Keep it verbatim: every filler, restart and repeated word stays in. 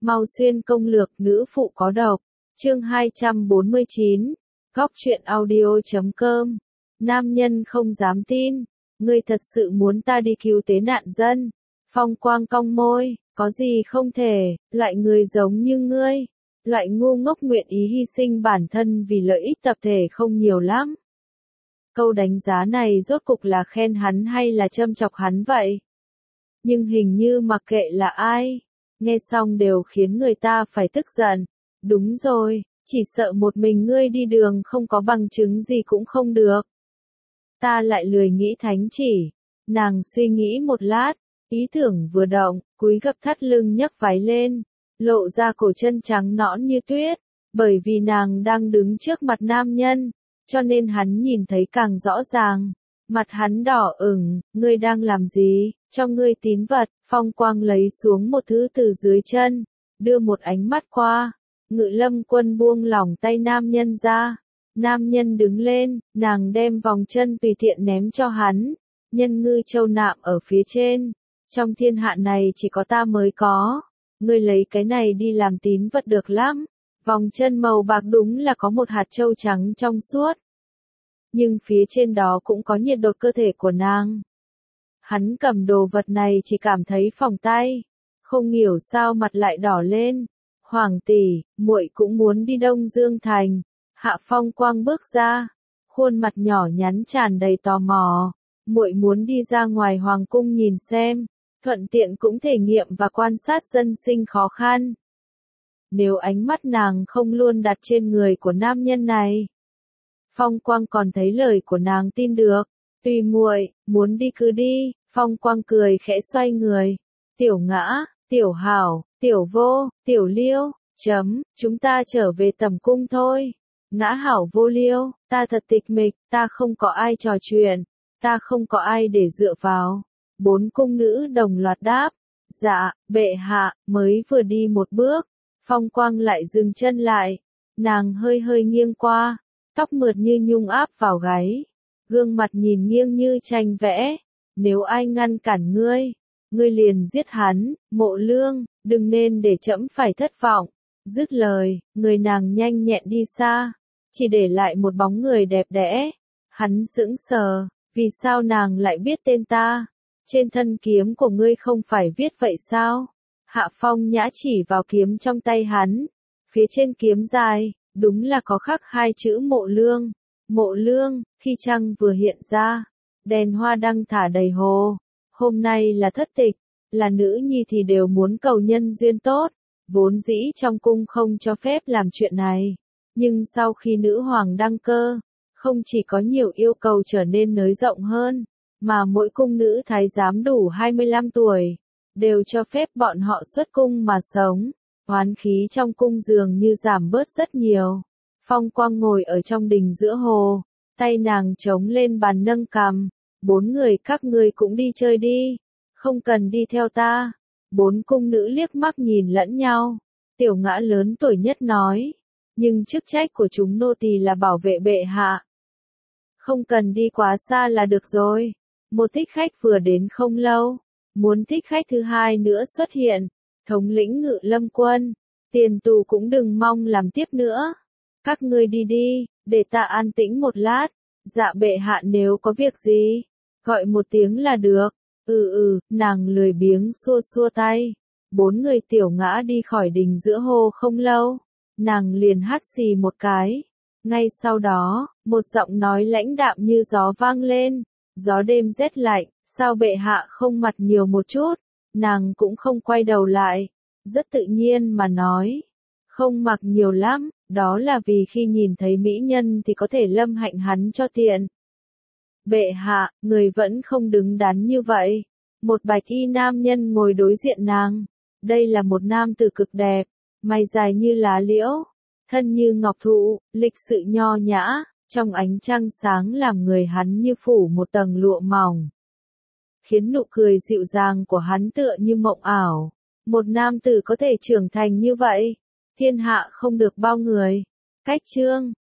Mau xuyên công lược nữ phụ có độc. Chương hai trăm bốn mươi chín. Góc truyện audio chấm com. Nam nhân không dám tin. Ngươi thật sự muốn ta đi cứu tế nạn dân? Phong Quang cong môi, có gì không thể, loại người giống như ngươi, loại ngu ngốc nguyện ý hy sinh bản thân vì lợi ích tập thể không nhiều lắm. Câu đánh giá này rốt cục là khen hắn hay là châm chọc hắn vậy? Nhưng hình như mặc kệ là ai, nghe xong đều khiến người ta phải tức giận. Đúng rồi, chỉ sợ một mình ngươi đi đường không có bằng chứng gì cũng không được. Ta lại lười nghĩ thánh chỉ. Nàng suy nghĩ một lát, ý tưởng vừa động, cúi gập thắt lưng nhấc váy lên, lộ ra cổ chân trắng nõn như tuyết, bởi vì nàng đang đứng trước mặt nam nhân, cho nên hắn nhìn thấy càng rõ ràng. Mặt hắn đỏ ửng, ngươi đang làm gì? Cho ngươi tín vật. Phong Quang lấy xuống một thứ từ dưới chân, đưa một ánh mắt qua. Ngự Lâm Quân buông lỏng tay nam nhân ra. Nam nhân đứng lên, nàng đem vòng chân tùy tiện ném cho hắn. Nhân ngư châu nạm ở phía trên. Trong thiên hạ này chỉ có ta mới có. Ngươi lấy cái này đi làm tín vật được lắm. Vòng chân màu bạc đúng là có một hạt châu trắng trong suốt. Nhưng phía trên đó cũng có nhiệt độ cơ thể của nàng. Hắn cầm đồ vật này chỉ cảm thấy phỏng tay. Không hiểu sao mặt lại đỏ lên. Hoàng tỷ, muội cũng muốn đi Đông Dương Thành. Hạ Phong Quang bước ra. Khuôn mặt nhỏ nhắn tràn đầy tò mò. Muội muốn đi ra ngoài hoàng cung nhìn xem. Thuận tiện cũng thể nghiệm và quan sát dân sinh khó khăn. Nếu ánh mắt nàng không luôn đặt trên người của nam nhân này, Phong Quang còn thấy lời của nàng tin được. Tùy muội, muốn đi cứ đi. Phong Quang cười khẽ xoay người. Tiểu Ngã, Tiểu Hảo, Tiểu Vô, Tiểu Liêu, chấm, chúng ta trở về tầm cung thôi. Ngã Hảo Vô Liêu, ta thật tịch mịch, ta không có ai trò chuyện, ta không có ai để dựa vào. Bốn cung nữ đồng loạt đáp. Dạ, bệ hạ. Mới vừa đi một bước, Phong Quang lại dừng chân lại. Nàng hơi hơi nghiêng qua, tóc mượt như nhung áp vào gáy, gương mặt nhìn nghiêng như tranh vẽ. Nếu ai ngăn cản ngươi, ngươi liền giết hắn. Mộ Lương, đừng nên để trẫm phải thất vọng. Dứt lời, người nàng nhanh nhẹn đi xa, chỉ để lại một bóng người đẹp đẽ. Hắn sững sờ, vì sao nàng lại biết tên ta? Trên thân kiếm của ngươi không phải viết vậy sao? Hạ Phong Nhã chỉ vào kiếm trong tay hắn. Phía trên kiếm dài, đúng là có khắc hai chữ Mộ Lương. Mộ Lương, khi trăng vừa hiện ra, đèn hoa đăng thả đầy hồ. Hôm nay là thất tịch, là nữ nhi thì đều muốn cầu nhân duyên tốt. Vốn dĩ trong cung không cho phép làm chuyện này. Nhưng sau khi nữ hoàng đăng cơ, không chỉ có nhiều yêu cầu trở nên nới rộng hơn, mà mỗi cung nữ thái giám đủ hai mươi lăm tuổi, đều cho phép bọn họ xuất cung mà sống. Oán khí trong cung dường như giảm bớt rất nhiều. Phong Quang ngồi ở trong đình giữa hồ, tay nàng chống lên bàn nâng cằm. Bốn người các ngươi cũng đi chơi đi, không cần đi theo ta. Bốn cung nữ liếc mắt nhìn lẫn nhau. Tiểu Ngã lớn tuổi nhất nói, nhưng chức trách của chúng nô tỳ là bảo vệ bệ hạ. Không cần đi quá xa là được rồi. Một thích khách vừa đến không lâu, muốn thích khách thứ hai nữa xuất hiện. Thống lĩnh Ngự Lâm Quân, tiền tù cũng đừng mong làm tiếp nữa. Các ngươi đi đi, để ta an tĩnh một lát. Dạ bệ hạ, nếu có việc gì, gọi một tiếng là được. Ừ ừ, nàng lười biếng xua xua tay. Bốn người Tiểu Ngã đi khỏi đình giữa hồ không lâu, nàng liền hắt xì một cái. Ngay sau đó, một giọng nói lãnh đạm như gió vang lên. Gió đêm rét lạnh, sao bệ hạ không mặc nhiều một chút? Nàng cũng không quay đầu lại, rất tự nhiên mà nói. Không mặc nhiều lắm, đó là vì khi nhìn thấy mỹ nhân thì có thể lâm hạnh hắn cho tiện. Bệ hạ, người vẫn không đứng đắn như vậy. Một bạch y nam nhân ngồi đối diện nàng. Đây là một nam tử cực đẹp, mày dài như lá liễu, thân như ngọc thụ, lịch sự nho nhã, trong ánh trăng sáng làm người hắn như phủ một tầng lụa mỏng, khiến nụ cười dịu dàng của hắn tựa như mộng ảo. Một nam tử có thể trưởng thành như vậy, thiên hạ không được bao người. Cách chương